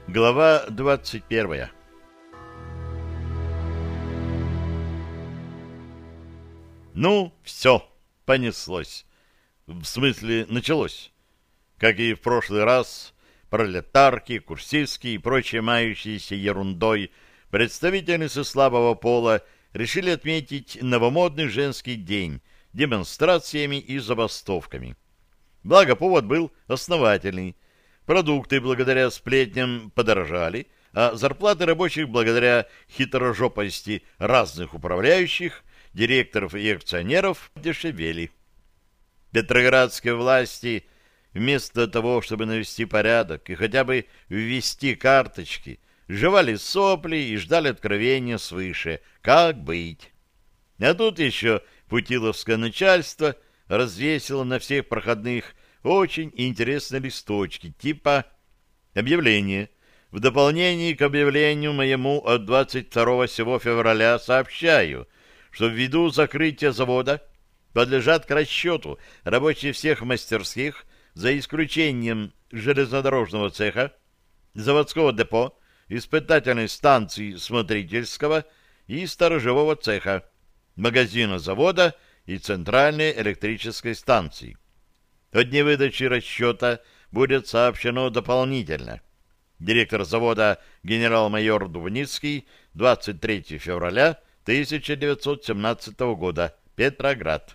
Глава 21. Ну, все, понеслось. В смысле, началось. Как и в прошлый раз, пролетарки, курсистские и прочие мающиеся ерундой представительницы слабого пола решили отметить новомодный женский день демонстрациями и забастовками. Благо, повод был основательный. Продукты благодаря сплетням подорожали, а зарплаты рабочих благодаря хитрожопости разных управляющих, директоров и акционеров дешевели. Петроградские власти вместо того, чтобы навести порядок и хотя бы ввести карточки, жевали сопли и ждали откровения свыше. Как быть? А тут еще путиловское начальство развесило на всех проходных очень интересные листочки, типа объявление. В дополнение к объявлению моему от 22 сего февраля сообщаю, что ввиду закрытия завода подлежат к расчету рабочие всех мастерских, за исключением железнодорожного цеха, заводского депо, испытательной станции смотрительского и сторожевого цеха, магазина завода и центральной электрической станции. О дне выдачи расчета будет сообщено дополнительно. Директор завода генерал-майор Дубницкий, 23 февраля 1917 года, Петроград.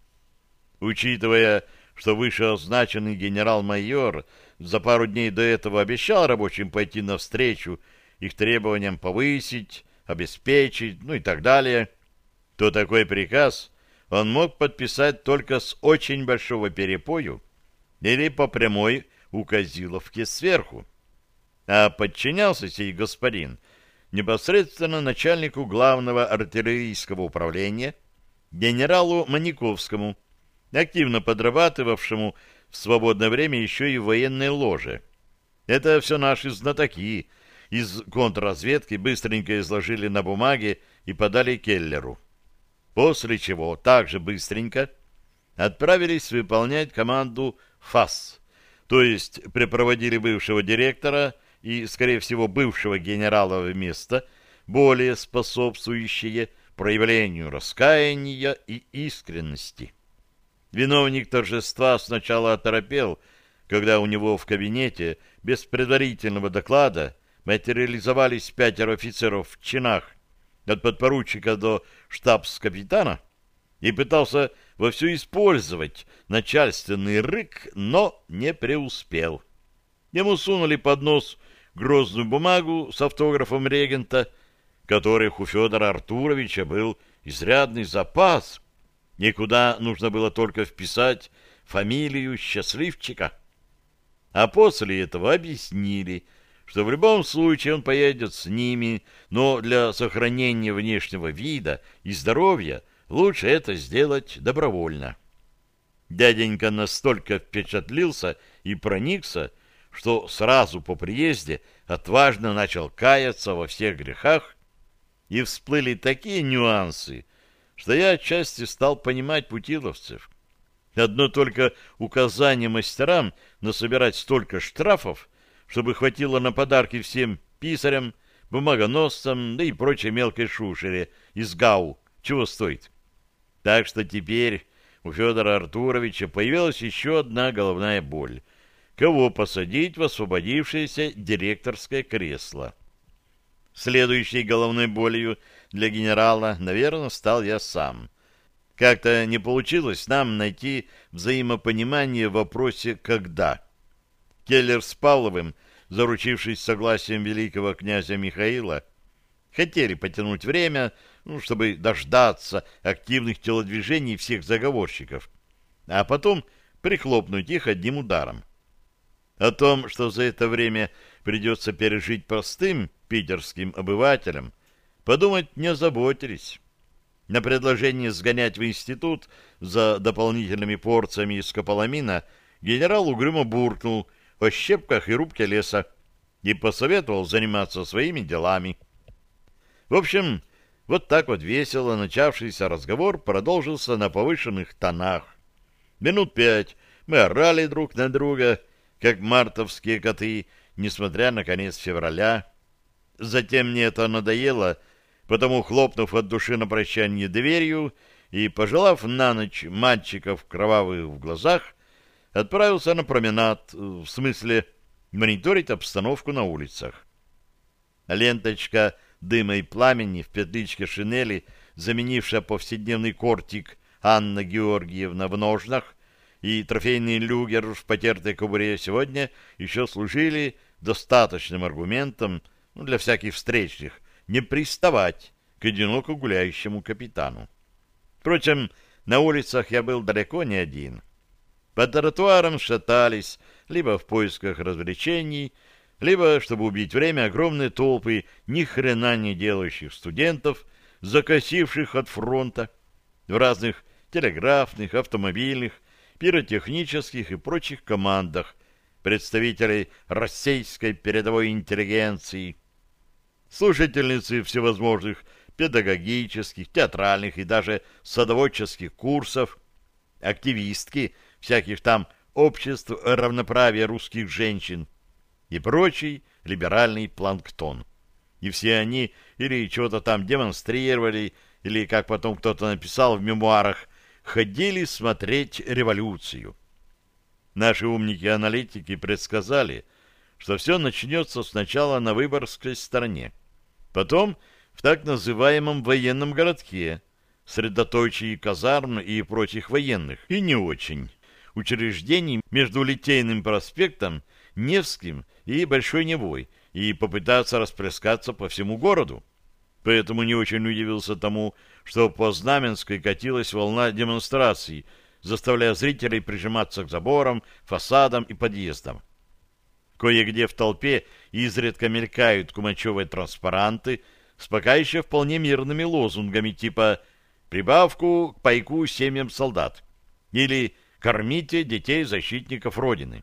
Учитывая, что вышеозначенный генерал-майор за пару дней до этого обещал рабочим пойти навстречу их требованиям повысить, обеспечить, и так далее, то такой приказ он мог подписать только с очень большого перепою или по прямой указиловке сверху. А подчинялся сей господин непосредственно начальнику главного артиллерийского управления генералу Маниковскому, активно подрабатывавшему в свободное время еще и в военной ложе. Это все наши знатоки из контрразведки быстренько изложили на бумаге и подали Келлеру. После чего также быстренько отправились выполнять команду ФАС, то есть припроводили бывшего директора и, скорее всего, бывшего генерала в место, более способствующее проявлению раскаяния и искренности. Виновник торжества сначала оторопел, когда у него в кабинете без предварительного доклада материализовались 5 офицеров в чинах, от подпоручика до штабс-капитана, и пытался вовсю использовать начальственный рык, но не преуспел. Ему сунули под нос грозную бумагу с автографом регента, которых у Федора Артуровича был изрядный запас, и куда нужно было только вписать фамилию счастливчика. А после этого объяснили, что в любом случае он поедет с ними, но для сохранения внешнего вида и здоровья лучше это сделать добровольно. Дяденька настолько впечатлился и проникся, что сразу по приезде отважно начал каяться во всех грехах, и всплыли такие нюансы, что я отчасти стал понимать путиловцев. Одно только указание мастерам насобирать столько штрафов, чтобы хватило на подарки всем писарям, бумагоносцам, да и прочей мелкой шушере из ГАУ, чего стоит. Так что теперь у Федора Артуровича появилась еще одна головная боль. Кого посадить в освободившееся директорское кресло? Следующей головной болью для генерала, наверное, стал я сам. Как-то не получилось нам найти взаимопонимание в вопросе «когда?». Келлер с Павловым, заручившись согласием великого князя Михаила, хотели потянуть время, чтобы дождаться активных телодвижений всех заговорщиков, а потом прихлопнуть их одним ударом. О том, что за это время придется пережить простым питерским обывателям, подумать не заботились. На предложение сгонять в институт за дополнительными порциями скополамина генерал угрюмо буркнул о щепках и рубке леса и посоветовал заниматься своими делами. В общем, вот так вот весело начавшийся разговор продолжился на повышенных тонах. Минут 5 мы орали друг на друга, как мартовские коты, несмотря на конец февраля. Затем мне это надоело, потому, хлопнув от души на прощание дверью и пожелав на ночь мальчиков кровавых в глазах, отправился на променад, в смысле мониторить обстановку на улицах. Ленточка дыма и пламени в петличке шинели, заменившая повседневный кортик Анна Георгиевна в ножнах, и трофейный люгер в потертой кобуре сегодня еще служили достаточным аргументом для всяких встречных не приставать к одиноко гуляющему капитану. Впрочем, на улицах я был далеко не один. По тротуарам шатались либо в поисках развлечений, либо, чтобы убить время, огромные толпы ни хрена не делающих студентов, закосивших от фронта в разных телеграфных, автомобильных, пиротехнических и прочих командах, представителей российской передовой интеллигенции, слушательницы всевозможных педагогических, театральных и даже садоводческих курсов, активистки всяких там обществ равноправия русских женщин и прочий либеральный планктон. И все они или чего-то там демонстрировали, или, как потом кто-то написал в мемуарах, ходили смотреть революцию. Наши умники-аналитики предсказали, что все начнется сначала на Выборгской стороне, потом в так называемом военном городке, средоточии казарм и прочих военных, и не очень, учреждений между Литейным проспектом, Невским и Большой Невой, и попытаться расплескаться по всему городу. Поэтому не очень удивился тому, что по Знаменской катилась волна демонстраций, заставляя зрителей прижиматься к заборам, фасадам и подъездам. Кое-где в толпе изредка мелькают кумачевые транспаранты с пока еще вполне мирными лозунгами типа «Прибавку к пайку семьям солдат» или «Кормите детей защитников Родины».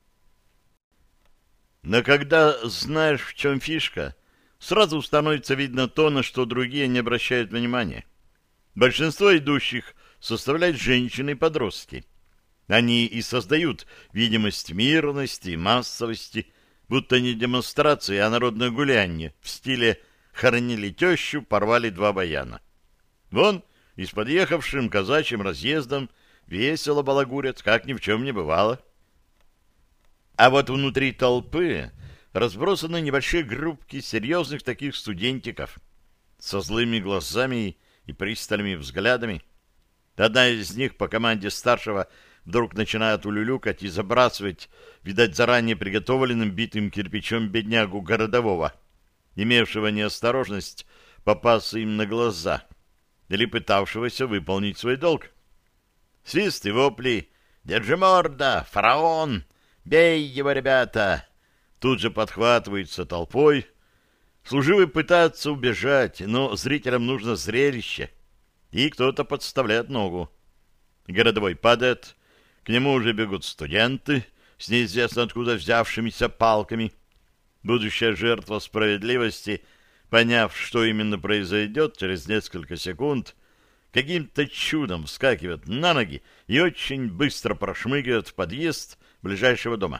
Но когда знаешь, в чем фишка, сразу становится видно то, на что другие не обращают внимания. Большинство идущих составляют женщины и подростки. Они и создают видимость мирности и массовости, будто не демонстрации, а народное гуляние в стиле «хоронили тещу, порвали два баяна». Вон и с подъехавшим казачьим разъездом весело балагурят, как ни в чем не бывало. А вот внутри толпы разбросаны небольшие группки серьезных таких студентиков со злыми глазами и пристальными взглядами. Одна из них по команде старшего вдруг начинает улюлюкать и забрасывать, видать, заранее приготовленным битым кирпичом беднягу городового, имевшего неосторожность попасться им на глаза или пытавшегося выполнить свой долг. Свист и вопли «Держи морда! Фараон! Бей его, ребята!» тут же подхватывается толпой. Служивые пытаются убежать, но зрителям нужно зрелище, и кто-то подставляет ногу. Городовой падает, к нему уже бегут студенты с неизвестно откуда взявшимися палками. Будущая жертва справедливости, поняв, что именно произойдет через несколько секунд, каким-то чудом вскакивает на ноги и очень быстро прошмыгивает в подъезд ближайшего дома,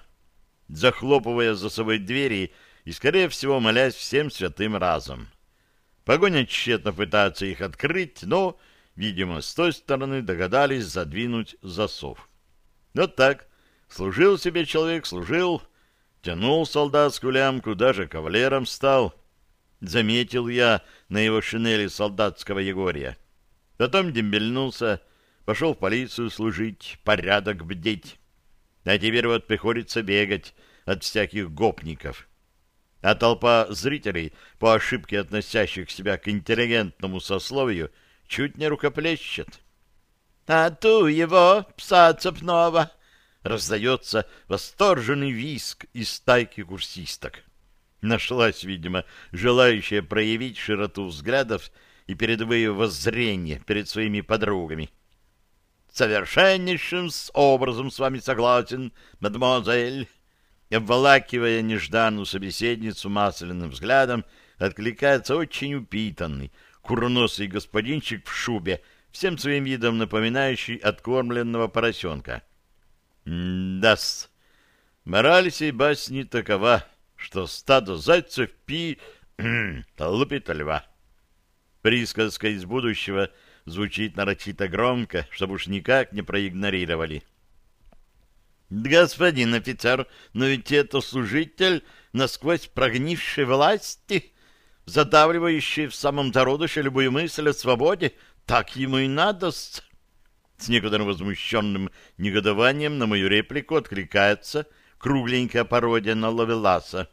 захлопывая за собой двери и, скорее всего, молясь всем святым разом. Погоня тщетно пытается их открыть, но, видимо, с той стороны догадались задвинуть засов. Вот так. Служил себе человек, служил, тянул солдатскую лямку, даже кавалером стал. Заметил я на его шинели солдатского Егория. Потом дембельнулся, пошел в полицию служить, порядок бдеть. А теперь вот приходится бегать от всяких гопников. А толпа зрителей, по ошибке относящих себя к интеллигентному сословию, чуть не рукоплещет. — А ту его, пса цепного! — раздается восторженный визг из стайки курсисток. Нашлась, видимо, желающая проявить широту взглядов и передовые воззрения перед своими подругами. — Совершеннейшим образом с вами согласен, мадемуазель. Обволакивая нежданную собеседницу масляным взглядом, откликается очень упитанный, курносый господинчик в шубе, всем своим видом напоминающий откормленного поросенка. Да-с, мораль сей басни такова. что стадо зайцев лупит льва. Присказка из будущего звучит нарочито громко, чтобы уж никак не проигнорировали. «Господин офицер, но ведь это служитель насквозь прогнившей власти, задавливающий в самом зародыше любую мысль о свободе, так ему и надо». С некоторым возмущенным негодованием на мою реплику откликается кругленькая пародия на Ловеласа.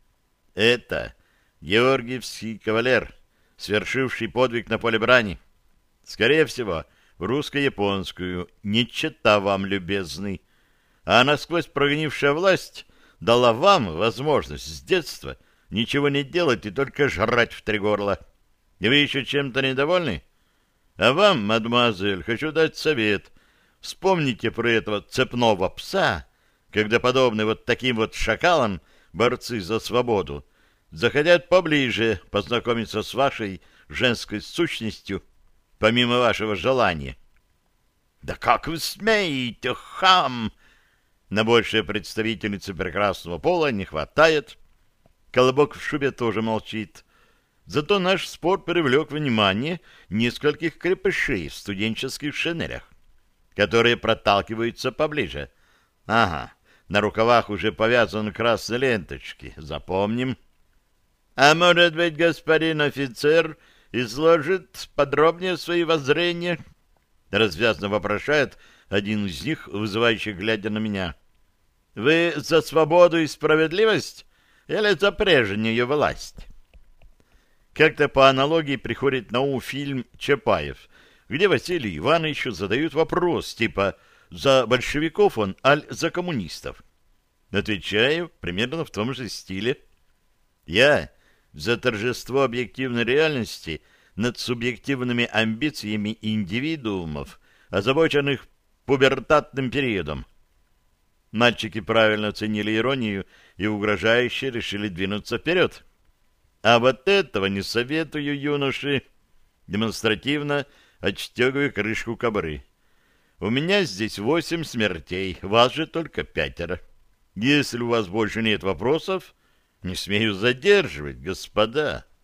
«Это георгиевский кавалер, свершивший подвиг на поле брани. Скорее всего, в русско-японскую, не чета вам, любезный. А насквозь прогнившая власть дала вам возможность с детства ничего не делать и только жрать в три горла. И вы еще чем-то недовольны? А вам, мадемуазель, хочу дать совет. Вспомните про этого цепного пса, когда подобные вот таким вот шакалам борцы за свободу захотят поближе познакомиться с вашей женской сущностью, помимо вашего желания». «Да как вы смеете, хам!» На большее представительницы прекрасного пола не хватает. Колобок в шубе тоже молчит. Зато наш спор привлек внимание нескольких крепышей в студенческих шинелях, которые проталкиваются поближе. Ага, на рукавах уже повязаны красные ленточки. Запомним. «А может быть, господин офицер изложит подробнее свои воззрения?» Развязно вопрошает один из них, вызывающий, глядя на меня. «Вы за свободу и справедливость или за прежнюю власть?» Как-то по аналогии приходит на ум фильм «Чапаев», где Василию Ивановичу задают вопрос типа «За большевиков он, аль за коммунистов?» Отвечаю примерно в том же стиле. Я за торжество объективной реальности над субъективными амбициями индивидуумов, озабоченных пубертатным периодом. Мальчики правильно оценили иронию и угрожающе решили двинуться вперед. А вот этого не советую, юноши. Демонстративно отстегиваю крышку кобуры. У меня здесь 8 смертей, вас же только 5. Если у вас больше нет вопросов, не смею задерживать, господа.